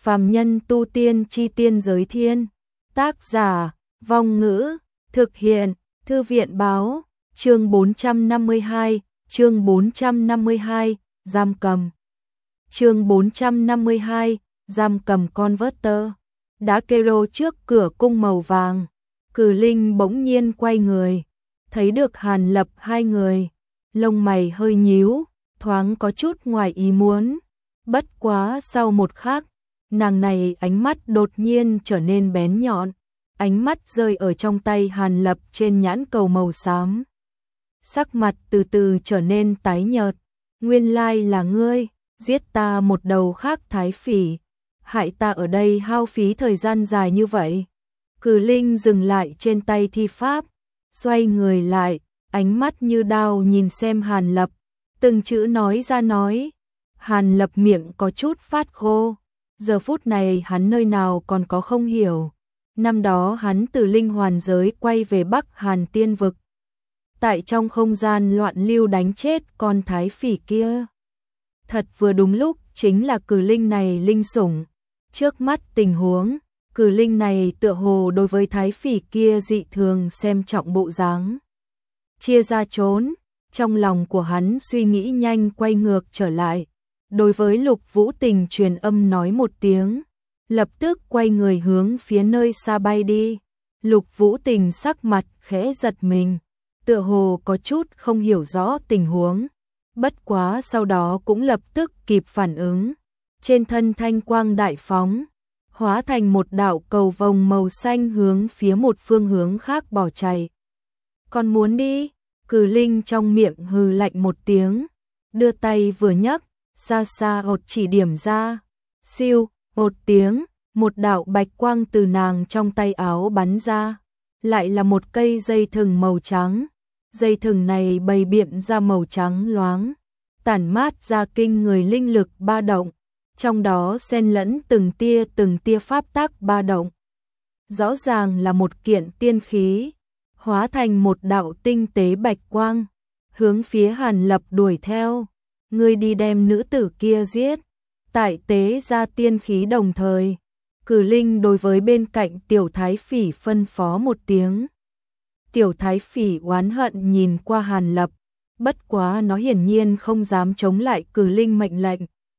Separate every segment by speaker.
Speaker 1: Phàm nhân tu tiên chi tiên giới thiên. Tác giả, Vong Ngữ, thực hiện, Thư viện báo, chương 452, giam cầm. Chương 452, giam cầm Converter. Đá kero trước cửa cung màu vàng, Cử Linh bỗng nhiên quay người, thấy được Hàn Lập hai người, lông mày hơi nhíu, thoáng có chút ngoài ý muốn. Bất quá sau một khắc, nàng này ánh mắt đột nhiên trở nên bén nhọn, ánh mắt rơi ở trong tay Hàn Lập trên nhãn cầu màu xám. Sắc mặt từ từ trở nên tái nhợt, nguyên lai là ngươi, giết ta một đầu khác thái phỉ, hại ta ở đây hao phí thời gian dài như vậy. Cử Linh dừng lại trên tay thi pháp, xoay người lại, ánh mắt như đao nhìn xem Hàn Lập, từng chữ nói ra nói. Hàn Lập miệng có chút phát khô, giờ phút này hắn nơi nào còn có không hiểu. Năm đó hắn từ linh hoàn giới quay về Bắc Hàn Tiên Vực, tại trong không gian loạn lưu đánh chết con thái phỉ kia. Thật vừa đúng lúc, chính là Cử Linh này linh sủng. Trước mắt tình huống, Cử Linh này tựa hồ đối với thái phỉ kia dị thường xem trọng bộ dáng. Chia ra trốn, trong lòng của hắn suy nghĩ nhanh quay ngược trở lại. Đối với Lục Vũ Tình truyền âm nói một tiếng, lập tức quay người hướng phía nơi xa bay đi. Lục Vũ Tình sắc mặt khẽ giật mình, tựa hồ có chút không hiểu rõ tình huống. Bất quá sau đó cũng lập tức kịp phản ứng. Trên thân thanh quang đại phóng, hóa thành một đạo cầu vồng màu xanh hướng phía một phương hướng khác bỏ chạy. Còn muốn đi? Cử Linh trong miệng hừ lạnh một tiếng, đưa tay vừa nhấc, xa xa ột chỉ điểm ra. Siêu, một tiếng, một đạo bạch quang từ nàng trong tay áo bắn ra, lại là một cây dây thừng màu trắng. Dây thừng này bày biện ra màu trắng loáng, tản mát ra kinh người linh lực ba động, trong đó xen lẫn từng tia pháp tắc ba động. Rõ ràng là một kiện tiên khí, hóa thành một đạo tinh tế bạch quang, hướng phía Hàn Lập đuổi theo. Ngươi đi đem nữ tử kia giết. Tại tế ra tiên khí đồng thời, Cử Linh đối với bên cạnh tiểu thái phỉ phân phó một tiếng. Tiểu thái phỉ oán hận nhìn qua Hàn Lập, bất quá nó hiển nhiên không dám chống lại Cử Linh mệnh lệnh.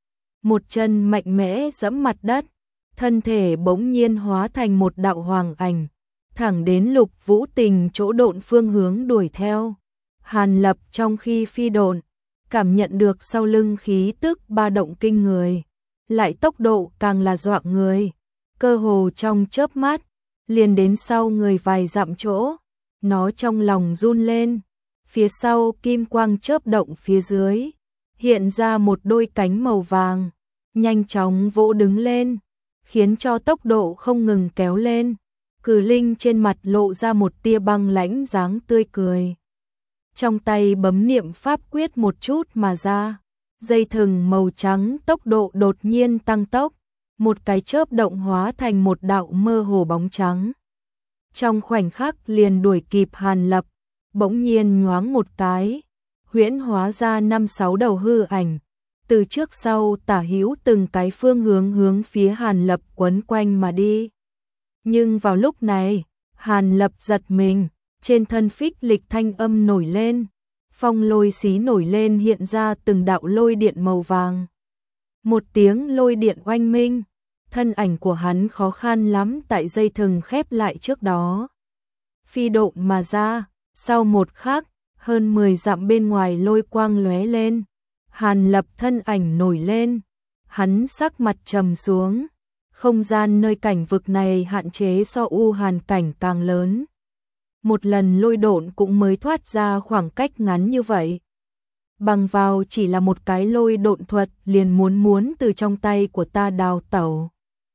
Speaker 1: Một chân mạnh mẽ giẫm mặt đất, thân thể bỗng nhiên hóa thành một đạo hoàng ảnh, thẳng đến Lục Vũ Tình chỗ độn phương hướng đuổi theo. Hàn Lập trong khi phi độn, cảm nhận được sau lưng khí tức ba động kinh người, lại tốc độ càng là dọa người, cơ hồ trong chớp mắt, liền đến sau người vài dặm chỗ. Nó trong lòng run lên, phía sau kim quang chớp động phía dưới, hiện ra một đôi cánh màu vàng, nhanh chóng vỗ đứng lên, khiến cho tốc độ không ngừng kéo lên. Cử Linh trên mặt lộ ra một tia băng lãnh dáng tươi cười. Trong tay bấm niệm pháp quyết một chút mà ra, dây thừng màu trắng tốc độ đột nhiên tăng tốc, một cái chớp động hóa thành một đạo mơ hồ bóng trắng. Trong khoảnh khắc liền đuổi kịp Hàn Lập, bỗng nhiên nhoáng một cái, huyễn hóa ra 5-6 đầu hư ảnh, từ trước sau tả hữu từng cái phương hướng phía Hàn Lập quấn quanh mà đi. Nhưng vào lúc này, Hàn Lập giật mình, trên thân phích lịch thanh âm nổi lên, phong lôi xí nổi lên hiện ra từng đạo lôi điện màu vàng. Một tiếng lôi điện oanh minh, thân ảnh của hắn khó khăn lắm tại dây thừng khép lại trước đó. Phi độn mà ra, sau một khắc, hơn 10 dặm bên ngoài lôi quang lóe lên, Hàn Lập thân ảnh nổi lên, hắn sắc mặt trầm xuống, không gian nơi cảnh vực này hạn chế so u hàn cảnh càng lớn. Một lần lôi độn cũng mới thoát ra khoảng cách ngắn như vậy. Bằng vào chỉ là một cái lôi độn thuật liền muốn từ trong tay của ta đào tẩu.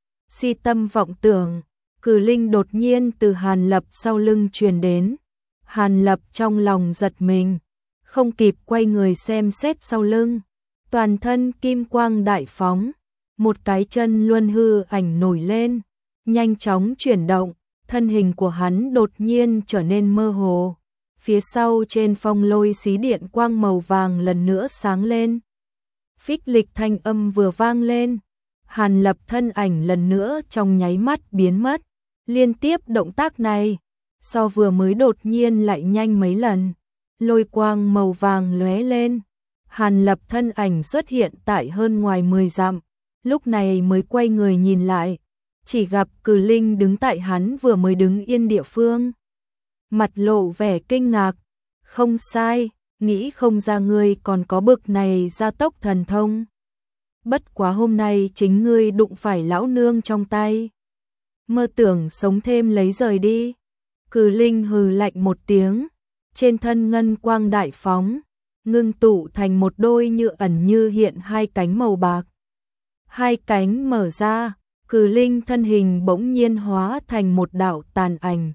Speaker 1: Si tâm vọng tưởng, Cử Linh đột nhiên từ Hàn Lập sau lưng truyền đến. Hàn Lập trong lòng giật mình, không kịp quay người xem xét sau lưng. Toàn thân kim quang đại phóng, một cái chân luân hư ảnh nổi lên, nhanh chóng chuyển động, thân hình của hắn đột nhiên trở nên mơ hồ. Phía sau trên phong lôi xí điện quang màu vàng lần nữa sáng lên. Phích lịch thanh âm vừa vang lên, Hàn Lập thân ảnh lần nữa trong nháy mắt biến mất, liên tiếp động tác này, so vừa mới đột nhiên lại nhanh mấy lần, lôi quang màu vàng lóe lên. Hàn Lập thân ảnh xuất hiện tại hơn ngoài 10 dặm, lúc này mới quay người nhìn lại, chỉ gặp Cử Linh đứng tại hắn vừa mới đứng yên địa phương. Mặt lộ vẻ kinh ngạc, không sai, nghĩ không ra ngươi còn có bực này gia tốc thần thông. Bất quá hôm nay chính ngươi đụng phải lão nương trong tay. Mơ tưởng sống thêm lấy rời đi. Cử Linh hừ lạnh một tiếng, trên thân ngân quang đại phóng, ngưng tụ thành một đôi như ẩn như hiện hai cánh màu bạc. Hai cánh mở ra, Cử Linh thân hình bỗng nhiên hóa thành một đạo tàn ảnh.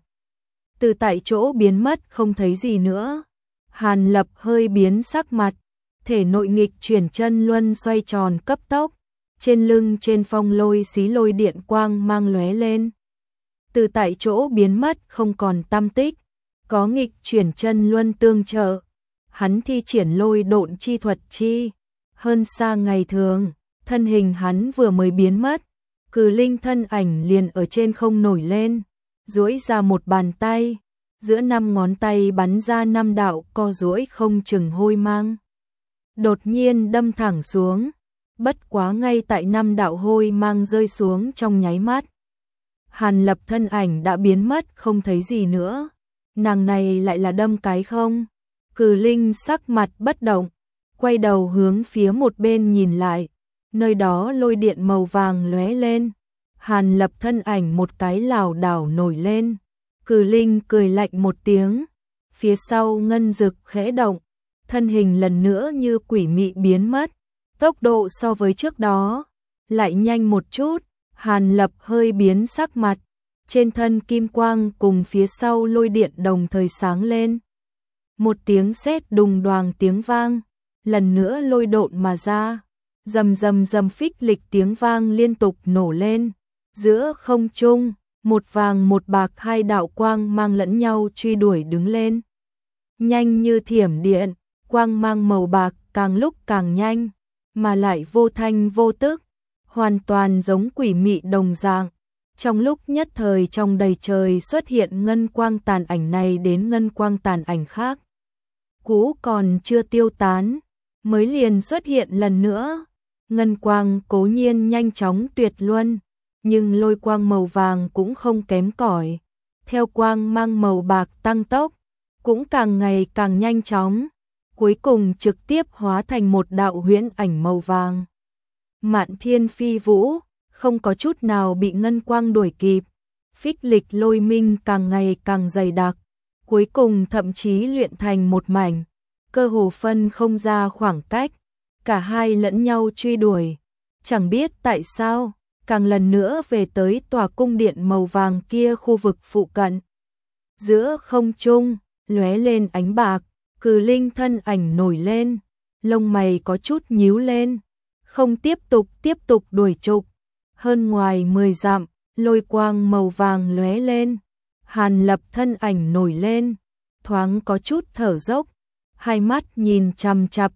Speaker 1: Từ tại chỗ biến mất không thấy gì nữa. Hàn Lập hơi biến sắc mặt, thể nội nghịch chuyển chân luân xoay tròn cấp tốc, trên lưng trên phong lôi xí lôi điện quang mang lóe lên. Từ tại chỗ biến mất không còn tăm tích, có nghịch chuyển chân luân tương trợ, hắn thi triển lôi độn chi thuật chi, hơn xa ngày thường, thân hình hắn vừa mới biến mất, Cử Linh thân ảnh liền ở trên không nổi lên, duỗi ra một bàn tay, giữa 5 ngón tay bắn ra 5 đạo co duỗi không chừng hôi mang. Đột nhiên đâm thẳng xuống, bất quá ngay tại 5 đạo hôi mang rơi xuống trong nháy mắt. Hàn Lập thân ảnh đã biến mất không thấy gì nữa, nàng này lại là đâm cái không? Cử Linh sắc mặt bất động, quay đầu hướng phía một bên nhìn lại, nơi đó lôi điện màu vàng lóe lên, Hàn Lập thân ảnh một cái lảo đảo nổi lên. Cử Linh cười lạnh một tiếng, phía sau ngân dực khẽ động, thân hình lần nữa như quỷ mị biến mất, tốc độ so với trước đó lại nhanh một chút. Hàn Lập hơi biến sắc mặt, trên thân kim quang cùng phía sau lôi điện đồng thời sáng lên. Một tiếng sét đùng đoàng tiếng vang, lần nữa lôi độn mà ra, rầm rầm rầm phích lịch tiếng vang liên tục nổ lên, giữa không trung. Một vàng một bạc hai đạo quang mang lẫn nhau truy đuổi đứng lên. Nhanh như thiểm điện, quang mang màu bạc càng lúc càng nhanh, mà lại vô thanh vô tức, hoàn toàn giống quỷ mị đồng dạng. Trong lúc nhất thời trong đầy trời xuất hiện ngân quang tàn ảnh này đến ngân quang tàn ảnh khác. Cũ còn chưa tiêu tán, mới liền xuất hiện lần nữa. Ngân quang cố nhiên nhanh chóng tuyệt luân, nhưng lôi quang màu vàng cũng không kém cỏi. Theo quang mang màu bạc tăng tốc, cũng càng ngày càng nhanh chóng, cuối cùng trực tiếp hóa thành một đạo huyễn ảnh màu vàng. Mạn thiên phi vũ, không có chút nào bị ngân quang đuổi kịp, phích lịch lôi minh càng ngày càng dày đặc, cuối cùng thậm chí luyện thành một mảnh, cơ hồ phân không ra khoảng cách, cả hai lẫn nhau truy đuổi, chẳng biết tại sao. Càng lần nữa về tới tòa cung điện màu vàng kia khu vực phụ cận. Giữa không trung, lóe lên ánh bạc, Cử Linh thân ảnh nổi lên, lông mày có chút nhíu lên, không tiếp tục đuổi trục. Hơn ngoài 10 dặm, lôi quang màu vàng lóe lên, Hàn Lập thân ảnh nổi lên, thoáng có chút thở dốc, hai mắt nhìn chằm chằm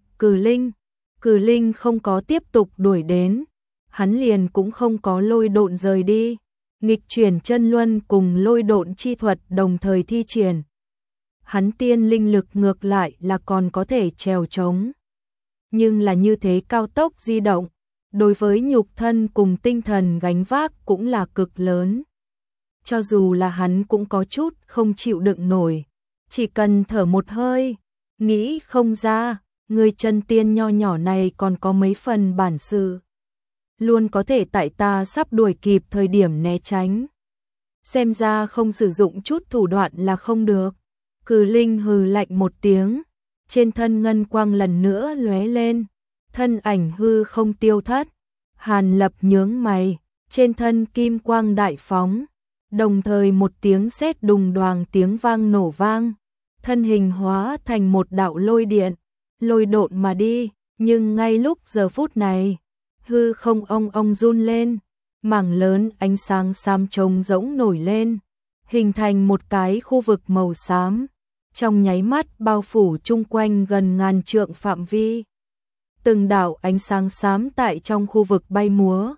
Speaker 1: Cử Linh không có tiếp tục đuổi đến. Hắn liền cũng không có lôi độn rời đi, nghịch chuyển chân luân cùng lôi độn chi thuật đồng thời thi triển. Hắn tiên linh lực ngược lại là còn có thể trèo trống, nhưng là như thế cao tốc di động, đối với nhục thân cùng tinh thần gánh vác cũng là cực lớn. Cho dù là hắn cũng có chút không chịu đựng nổi, chỉ cần thở một hơi, nghĩ không ra, người chân tiên nho nhỏ này còn có mấy phần bản sự. Luôn có thể tại ta sắp đuổi kịp thời điểm né tránh. Xem ra không sử dụng chút thủ đoạn là không được. Cử Linh hừ lạnh một tiếng, trên thân ngân quang lần nữa lóe lên, thân ảnh hư không tiêu thất. Hàn Lập nhướng mày, trên thân kim quang đại phóng, đồng thời một tiếng sét đùng đoàng tiếng vang nổ vang, thân hình hóa thành một đạo lôi điện, lôi độn mà đi, nhưng ngay lúc giờ phút này, hư không ong run lên, mảng lớn ánh sáng xám trống rỗng nổi lên, hình thành một cái khu vực màu xám, trong nháy mắt bao phủ chung quanh gần ngàn trượng phạm vi. Từng đạo ánh sáng xám tại trong khu vực bay múa,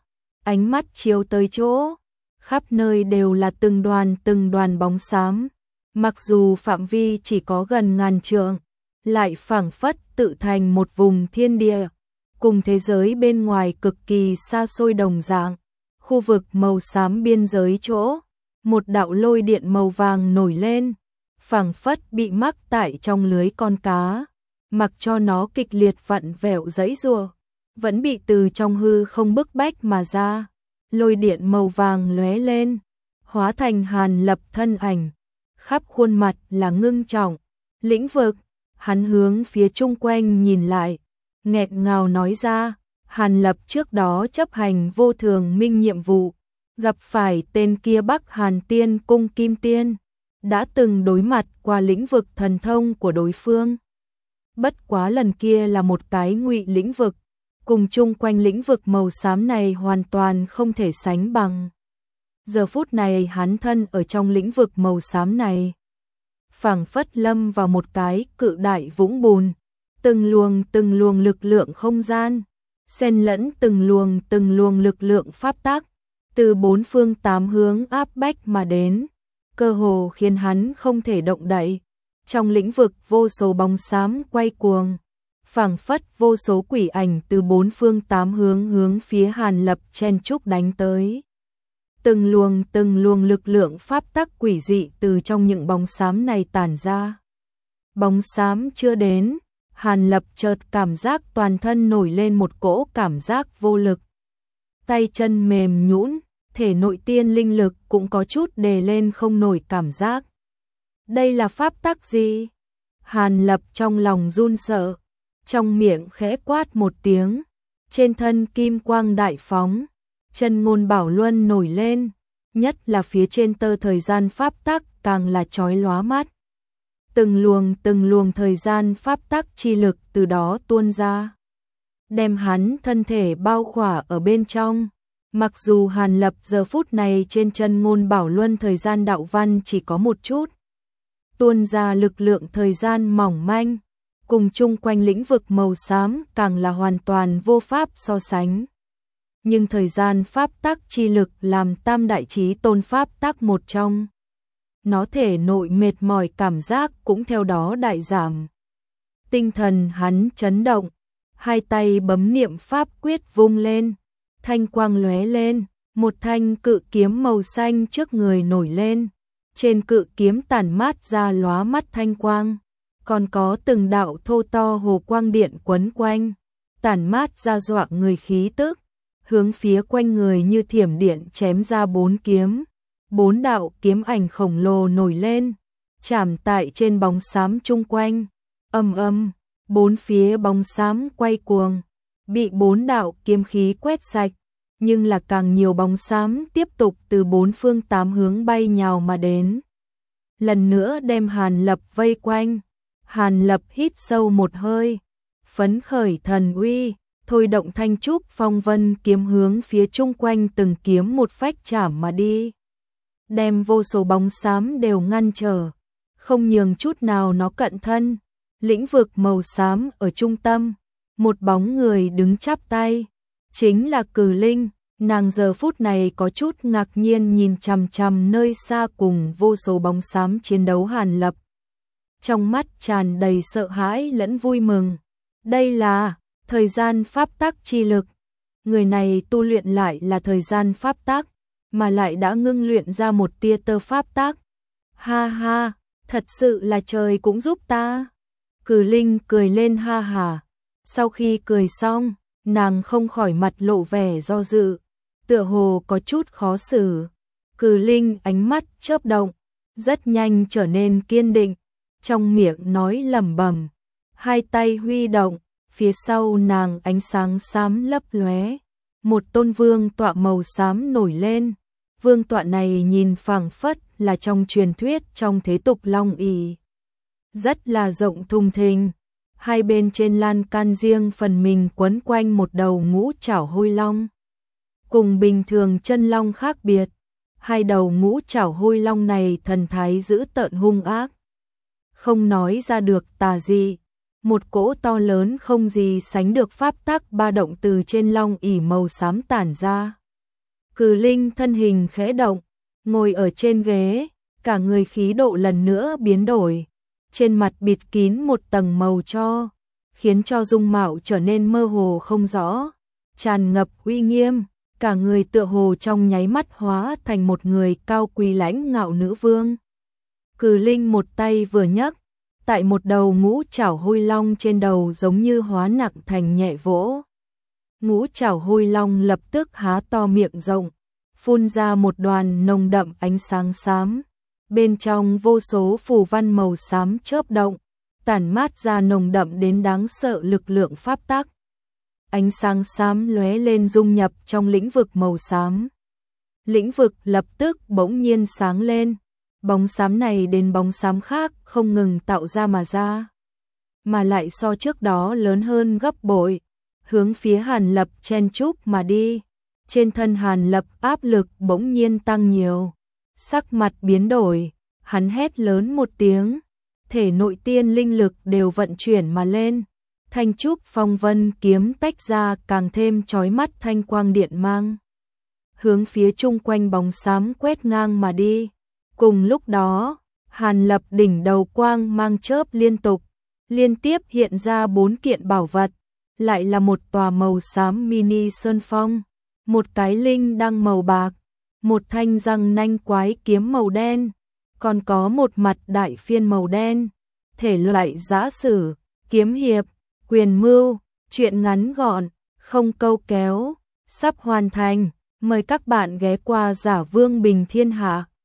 Speaker 1: Ánh mắt chiếu tới chỗ, khắp nơi đều là từng đoàn bóng xám. Mặc dù phạm vi chỉ có gần ngàn trượng, lại phảng phất tự thành một vùng thiên địa, cùng thế giới bên ngoài cực kỳ xa xôi đồng dạng. Khu vực màu xám biên giới chỗ, một đạo lôi điện màu vàng nổi lên, phảng phất bị mắc tại trong lưới con cá, mặc cho nó kịch liệt vặn vẹo giãy giụa, vẫn bị từ trong hư không bức bách mà ra. Lôi điện màu vàng lóe lên, hóa thành Hàn Lập thân ảnh, khắp khuôn mặt là ngưng trọng. Lĩnh vực, hắn hướng phía chung quanh nhìn lại, nghẹn ngào nói ra, Hàn Lập trước đó chấp hành vô thường minh nhiệm vụ, gặp phải tên kia Bắc Hàn Tiên Cung Kim Tiên, đã từng đối mặt qua lĩnh vực thần thông của đối phương. Bất quá lần kia là một cái ngụy lĩnh vực, cùng chung quanh lĩnh vực màu xám này hoàn toàn không thể sánh bằng. Giờ phút này hắn thân ở trong lĩnh vực màu xám này, phảng phất lâm vào một cái cự đại vũng bùn, từng luồng lực lượng không gian, xen lẫn từng luồng lực lượng pháp tắc, từ bốn phương tám hướng áp bách mà đến, cơ hồ khiến hắn không thể động đậy. Trong lĩnh vực vô số bóng xám quay cuồng, phảng phất vô số quỷ ảnh từ bốn phương tám hướng phía Hàn Lập chen chúc đánh tới. Từng luồng lực lượng pháp tắc quỷ dị từ trong những bóng xám này tản ra. Bóng xám chưa đến, Hàn Lập chợt cảm giác toàn thân nổi lên một cỗ cảm giác vô lực. Tay chân mềm nhũn, thể nội tiên linh lực cũng có chút đề lên không nổi cảm giác. Đây là pháp tắc gì? Hàn Lập trong lòng run sợ, trong miệng khẽ quát một tiếng, trên thân kim quang đại phóng, chân ngôn bảo luân nổi lên, nhất là phía trên tơ thời gian pháp tắc càng là chói lóa mắt. Từng luồng thời gian pháp tắc chi lực từ đó tuôn ra, đem hắn thân thể bao khỏa ở bên trong. Mặc dù Hàn Lập giờ phút này trên chân ngôn bảo luân thời gian đạo văn chỉ có một chút, tuôn ra lực lượng thời gian mỏng manh, cùng chung quanh lĩnh vực màu xám càng là hoàn toàn vô pháp so sánh. Nhưng thời gian pháp tắc chi lực làm tam đại chí tôn pháp tắc một trong, nó thể nội mệt mỏi cảm giác cũng theo đó đại giảm. Tinh thần hắn chấn động, hai tay bấm niệm pháp quyết vung lên, thanh quang lóe lên, một thanh cự kiếm màu xanh trước người nổi lên, trên cự kiếm tản mát ra lóa mắt thanh quang, còn có từng đạo thô to hồ quang điện quấn quanh, tản mát ra dọa người khí tức, hướng phía quanh người như thiểm điện chém ra bốn kiếm. Bốn đạo kiếm ảnh khổng lồ nổi lên, chạm tại trên bóng xám chung quanh, ầm, bốn phía bóng xám quay cuồng, bị bốn đạo kiếm khí quét sạch, nhưng là càng nhiều bóng xám tiếp tục từ bốn phương tám hướng bay nhào mà đến. Lần nữa đem Hàn Lập vây quanh, Hàn Lập hít sâu một hơi, phấn khởi thần uy, thôi động thanh trúc phong vân kiếm hướng phía chung quanh từng kiếm một phách chạm mà đi. Đem vô số bóng xám đều ngăn trở, không nhường chút nào nó cận thân. Lĩnh vực màu xám ở trung tâm, một bóng người đứng chắp tay, chính là Cử Linh. Nàng giờ phút này có chút ngạc nhiên nhìn chằm chằm nơi xa cùng vô số bóng xám chiến đấu Hàn Lập. Trong mắt tràn đầy sợ hãi lẫn vui mừng. Đây là thời gian pháp tắc chi lực. Người này tu luyện lại là thời gian pháp tắc, mà lại đã ngưng luyện ra một tia tơ pháp tắc. Ha ha, thật sự là trời cũng giúp ta. Cử Linh cười lên ha hả. Sau khi cười xong, nàng không khỏi mặt lộ vẻ do dự, tựa hồ có chút khó xử. Cử Linh ánh mắt chớp động, rất nhanh trở nên kiên định, trong miệng nói lẩm bẩm, hai tay huy động, phía sau nàng ánh sáng xám lấp lóe, một tôn vương tọa màu xám nổi lên. Vương tọa này nhìn phảng phất là trong truyền thuyết trong thế tục long ỷ, rất là rộng thùng thình, hai bên trên lan can riêng phần mình quấn quanh một đầu ngũ trảo hôi long. Cùng bình thường chân long khác biệt, hai đầu ngũ trảo hôi long này thần thái dữ tợn hung ác, không nói ra được tà dị. Một cỗ to lớn không gì sánh được pháp tắc ba động từ trên long ỷ màu xám tản ra. Cử Linh thân hình khẽ động, ngồi ở trên ghế, cả người khí độ lần nữa biến đổi, trên mặt bịt kín một tầng màu tro, khiến cho dung mạo trở nên mơ hồ không rõ, tràn ngập uy nghiêm, cả người tựa hồ trong nháy mắt hóa thành một người cao quý lãnh ngạo nữ vương. Cử Linh một tay vừa nhấc, tại một đầu ngũ trảo hôi long trên đầu giống như hóa nặng thành nhẹ vỗ. Ngũ trảo hôi long lập tức há to miệng rộng, phun ra một đoàn nồng đậm ánh sáng xám. Bên trong vô số phù văn màu xám chớp động, tản mát ra nồng đậm đến đáng sợ lực lượng pháp tắc. Ánh sáng xám lóe lên dung nhập trong lĩnh vực màu xám. Lĩnh vực lập tức bỗng nhiên sáng lên, bóng xám này đến bóng xám khác không ngừng tạo ra mà lại so trước đó lớn hơn gấp bội, hướng phía Hàn Lập chen chúc mà đi. Trên thân Hàn Lập áp lực bỗng nhiên tăng nhiều, sắc mặt biến đổi, hắn hét lớn một tiếng, thể nội tiên linh lực đều vận chuyển mà lên, thanh trúc phong vân kiếm tách ra càng thêm chói mắt thanh quang điện mang, hướng phía chung quanh bóng xám quét ngang mà đi. Cùng lúc đó, Hàn Lập đỉnh đầu quang mang chớp liên tiếp hiện ra 4 kiện bảo vật, lại là một tòa màu xám mini sơn phong, một cái linh đăng màu bạc, một thanh răng nanh quái kiếm màu đen, còn có một mặt đại phiên màu đen. Thể loại giã sử, kiếm hiệp, quyền mưu, truyện ngắn gọn, không câu kéo, sắp hoàn thành. Mời các bạn ghé qua Giả Vương Bình Thiên Hạ.